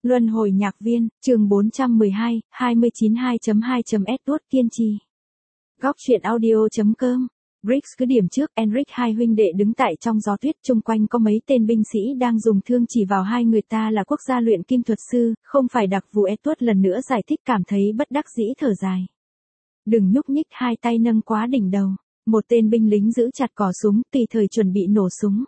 Luân hồi nhạc viên, chương 412, 29 2.2. Edward kiên trì. Góc truyện audio.com. Briggs cứ điểm trước, Enric hai huynh đệ đứng tại trong gió tuyết, chung quanh có mấy tên binh sĩ đang dùng thương chỉ vào hai người ta là quốc gia luyện kim thuật sư, không phải đặc vụ. Edward lần nữa giải thích, cảm thấy bất đắc dĩ thở dài. Đừng nhúc nhích, hai tay nâng quá đỉnh đầu. Một tên binh lính giữ chặt cò súng, tùy thời chuẩn bị nổ súng.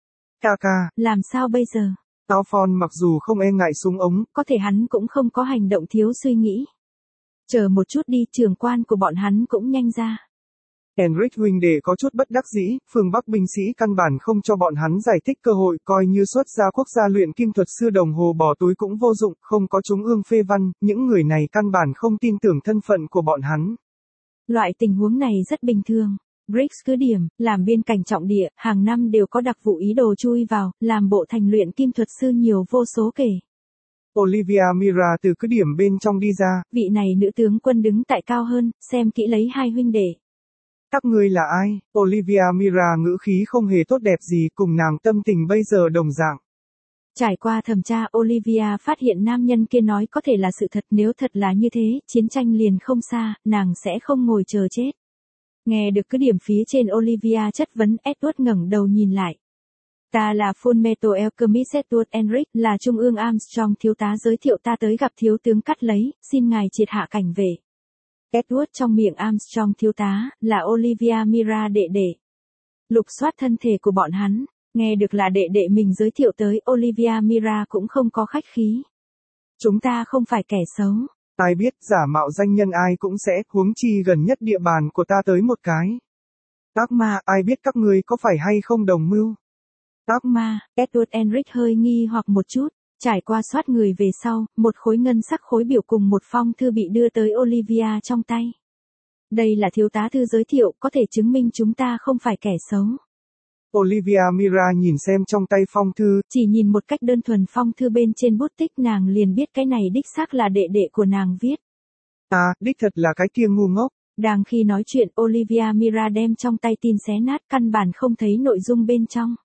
Ca, làm sao bây giờ? Alphonse mặc dù không e ngại súng ống, có thể hắn cũng không có hành động thiếu suy nghĩ. Chờ một chút đi, trưởng quan của bọn hắn cũng nhanh ra. Enric huynh đệ có chút bất đắc dĩ, phương Bắc binh sĩ căn bản không cho bọn hắn giải thích cơ hội, coi như xuất ra quốc gia luyện kim thuật sư đồng hồ bỏ túi cũng vô dụng, không có trung ương phê văn, những người này căn bản không tin tưởng thân phận của bọn hắn. Loại tình huống này rất bình thường. Briggs cứ điểm, làm biên cảnh trọng địa, hàng năm đều có đặc vụ ý đồ chui vào, làm bộ thành luyện kim thuật sư nhiều vô số kể. Olivia Mira từ cứ điểm bên trong đi ra. Vị này nữ tướng quân đứng tại cao hơn, xem kỹ lấy hai huynh đệ. Các ngươi là ai? Olivia Mira ngữ khí không hề tốt đẹp gì, cùng nàng tâm tình bây giờ đồng dạng. Trải qua thẩm tra, Olivia phát hiện nam nhân kia nói có thể là sự thật, nếu thật là như thế, chiến tranh liền không xa, nàng sẽ không ngồi chờ chết. Nghe được cứ điểm phía trên Olivia chất vấn, Edward ngẩng đầu nhìn lại. Ta là Fullmetal Alchemist Edward Enric, là Trung ương Armstrong thiếu tá, giới thiệu ta tới gặp thiếu tướng Cắt Lấy, xin ngài triệt hạ cảnh về. Edward trong miệng Armstrong thiếu tá, là Olivia Mira đệ đệ. Lục soát thân thể của bọn hắn, nghe được là đệ đệ mình giới thiệu tới, Olivia Mira cũng không có khách khí. Chúng ta không phải kẻ xấu. Ai biết giả mạo danh nhân ai cũng sẽ, huống chi gần nhất địa bàn của ta tới một cái. Ác ma, ai biết các ngươi có phải hay không đồng mưu? Ác ma, Edward Enric hơi nghi hoặc một chút, trải qua soát người về sau, một khối ngân sắc khối biểu cùng một phong thư bị đưa tới Olivia trong tay. Đây là thiếu tá thư giới thiệu, có thể chứng minh chúng ta không phải kẻ xấu. Olivia Mira nhìn xem trong tay phong thư. Chỉ nhìn một cách đơn thuần phong thư bên trên bút tích, nàng liền biết cái này đích xác là đệ đệ của nàng viết. À, đích thật là cái kia ngu ngốc. Đang khi nói chuyện, Olivia Mira đem trong tay tin xé nát, căn bản không thấy nội dung bên trong.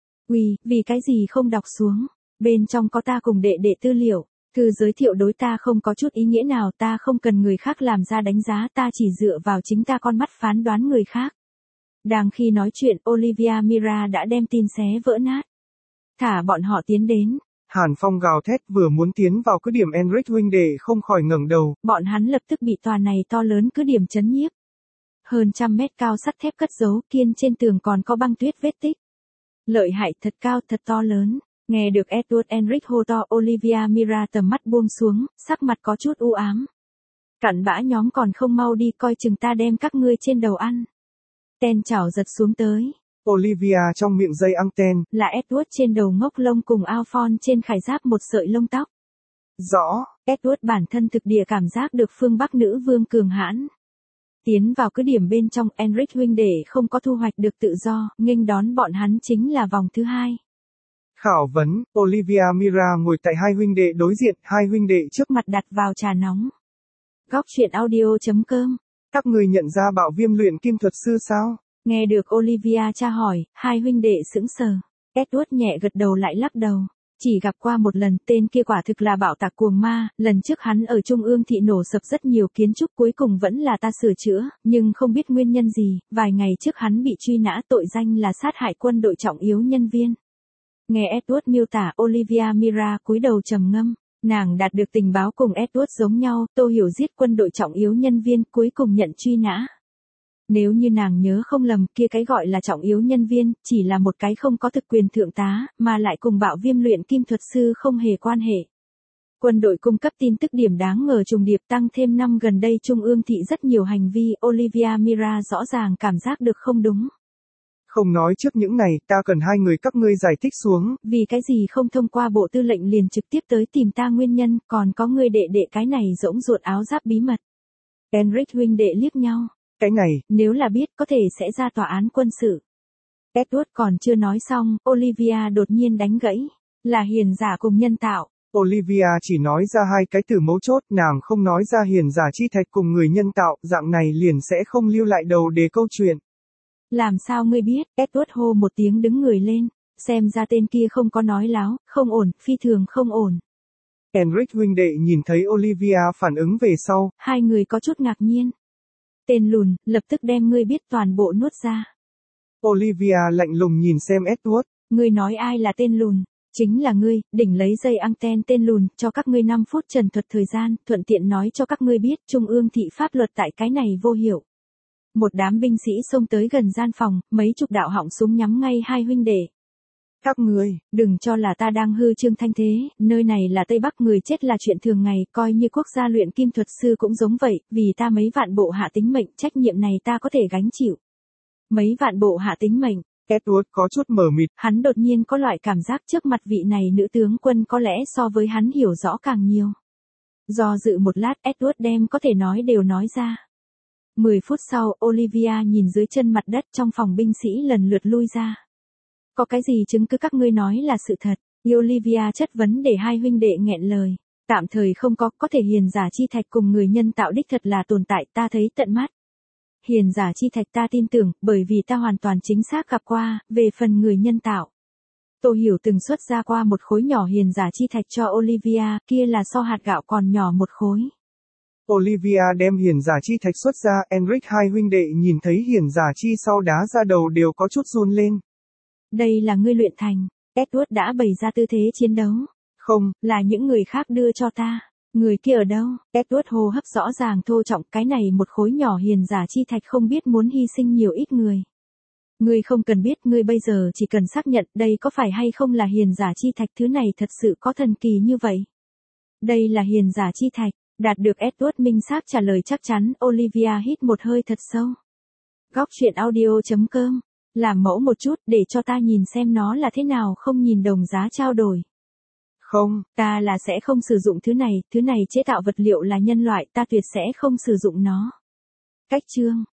Vì cái gì không đọc xuống? Bên trong có ta cùng đệ đệ tư liệu. Thư giới thiệu đối ta không có chút ý nghĩa nào, ta không cần người khác làm ra đánh giá, ta chỉ dựa vào chính ta con mắt phán đoán người khác. Đang khi nói chuyện, Olivia Mira đã đem tin xé vỡ nát. Thả bọn họ tiến đến. Hàn Phong gào thét, vừa muốn tiến vào cứ điểm, Enric huynh đệ không khỏi ngẩng đầu. Bọn hắn lập tức bị tòa này to lớn cứ điểm chấn nhiếp. Hơn 100 mét cao sắt thép cất giấu, kiên trên tường còn có băng tuyết vết tích. Lợi hại, thật cao, thật to lớn. Nghe được Edward Enric hô to, Olivia Mira tầm mắt buông xuống, sắc mặt có chút u ám. Cặn bã nhóm còn không mau đi, coi chừng ta đem các ngươi trên đầu ăn. Ten chảo giật xuống tới. Olivia trong miệng dây anten. Là Edward trên đầu ngốc lông cùng Alphonse trên khải giáp một sợi lông tóc. Rõ. Edward bản thân thực địa cảm giác được phương Bắc nữ vương cường hãn. Tiến vào cứ điểm bên trong, Enric huynh đệ không có thu hoạch được tự do, nghênh đón bọn hắn chính là vòng thứ 2. Khảo vấn, Olivia Mira ngồi tại hai huynh đệ đối diện, hai huynh đệ trước mặt đặt vào trà nóng. Góc truyện audio.com. Các người nhận ra Bạo Viêm luyện kim thuật sư sao? Nghe được Olivia tra hỏi, hai huynh đệ sững sờ. Edward nhẹ gật đầu lại lắc đầu. Chỉ gặp qua một lần, tên kia quả thực là bạo tạc cuồng ma, lần trước hắn ở Trung ương thị nổ sập rất nhiều kiến trúc, cuối cùng vẫn là ta sửa chữa, nhưng không biết nguyên nhân gì, vài ngày trước hắn bị truy nã, tội danh là sát hại quân đội trọng yếu nhân viên. Nghe Edward miêu tả, Olivia Mira cúi đầu trầm ngâm. Nàng đạt được tình báo cùng Edward giống nhau, Tô Hiểu giết quân đội trọng yếu nhân viên, cuối cùng nhận truy nã. Nếu như nàng nhớ không lầm, kia cái gọi là trọng yếu nhân viên, chỉ là một cái không có thực quyền thượng tá, mà lại cùng Bạo Viêm luyện kim thuật sư không hề quan hệ. Quân đội cung cấp tin tức điểm đáng ngờ trùng điệp, tăng thêm năm gần đây Trung ương thị rất nhiều hành vi, Olivia Mira rõ ràng cảm giác được không đúng. Không nói trước những này, ta cần hai người các ngươi giải thích xuống. Vì cái gì không thông qua bộ tư lệnh liền trực tiếp tới tìm ta nguyên nhân, còn có người đệ đệ cái này rỗng ruột áo giáp bí mật. Enric huynh đệ liếc nhau. Cái này, nếu là biết có thể sẽ ra tòa án quân sự. Edward còn chưa nói xong, Olivia đột nhiên đánh gãy. Là hiền giả cùng nhân tạo. Olivia chỉ nói ra hai cái từ mấu chốt, nàng không nói ra hiền giả chi thạch cùng người nhân tạo, dạng này liền sẽ không lưu lại đầu để câu chuyện. Làm sao ngươi biết? Edward hô một tiếng đứng người lên. Xem ra tên kia không có nói láo, không ổn, phi thường không ổn. Enric huynh đệ nhìn thấy Olivia phản ứng về sau. Hai người có chút ngạc nhiên. Tên lùn, lập tức đem ngươi biết toàn bộ nuốt ra. Olivia lạnh lùng nhìn xem Edward. Ngươi nói ai là tên lùn? Chính là ngươi, đỉnh lấy dây anten tên lùn, cho các ngươi 5 phút trần thuật thời gian, thuận tiện nói cho các ngươi biết Trung ương thị pháp luật tại cái này vô hiệu. Một đám binh sĩ xông tới gần gian phòng, mấy chục đạo họng súng nhắm ngay hai huynh đệ. Các ngươi, đừng cho là ta đang hư trương thanh thế, nơi này là Tây Bắc, người chết là chuyện thường ngày, coi như quốc gia luyện kim thuật sư cũng giống vậy, vì ta mấy vạn bộ hạ tính mệnh, trách nhiệm này ta có thể gánh chịu. Mấy vạn bộ hạ tính mệnh. Edward có chút mờ mịt. Hắn đột nhiên có loại cảm giác trước mặt vị này nữ tướng quân có lẽ so với hắn hiểu rõ càng nhiều. Do dự một lát, Edward đem có thể nói đều nói ra. 10 phút sau, Olivia nhìn dưới chân mặt đất, trong phòng binh sĩ lần lượt lui ra. Có cái gì chứng cứ các ngươi nói là sự thật? Olivia chất vấn để hai huynh đệ nghẹn lời. Tạm thời không có thể hiền giả chi thạch cùng người nhân tạo đích thật là tồn tại, ta thấy tận mắt. Hiền giả chi thạch ta tin tưởng, bởi vì ta hoàn toàn chính xác gặp qua, về phần người nhân tạo. Tô Hiểu từng xuất ra qua một khối nhỏ hiền giả chi thạch cho Olivia, kia là so hạt gạo còn nhỏ một khối. Olivia đem hiền giả chi thạch xuất ra, Enric hai huynh đệ nhìn thấy hiền giả chi sau đá ra đầu đều có chút run lên. Đây là ngươi luyện thành, Edward đã bày ra tư thế chiến đấu. Không, là những người khác đưa cho ta. Người kia ở đâu? Edward hô hấp rõ ràng thô trọng, cái này một khối nhỏ hiền giả chi thạch không biết muốn hy sinh nhiều ít người. Ngươi không cần biết, ngươi bây giờ chỉ cần xác nhận đây có phải hay không là hiền giả chi thạch, thứ này thật sự có thần kỳ như vậy. Đây là hiền giả chi thạch, đạt được Edward minh xác trả lời chắc chắn, Olivia hít một hơi thật sâu. Góc truyện audio.com, làm mẫu một chút để cho ta nhìn xem nó là thế nào, không nhìn đồng giá trao đổi. Không, ta là sẽ không sử dụng thứ này chế tạo vật liệu là nhân loại, ta tuyệt sẽ không sử dụng nó. Cách chương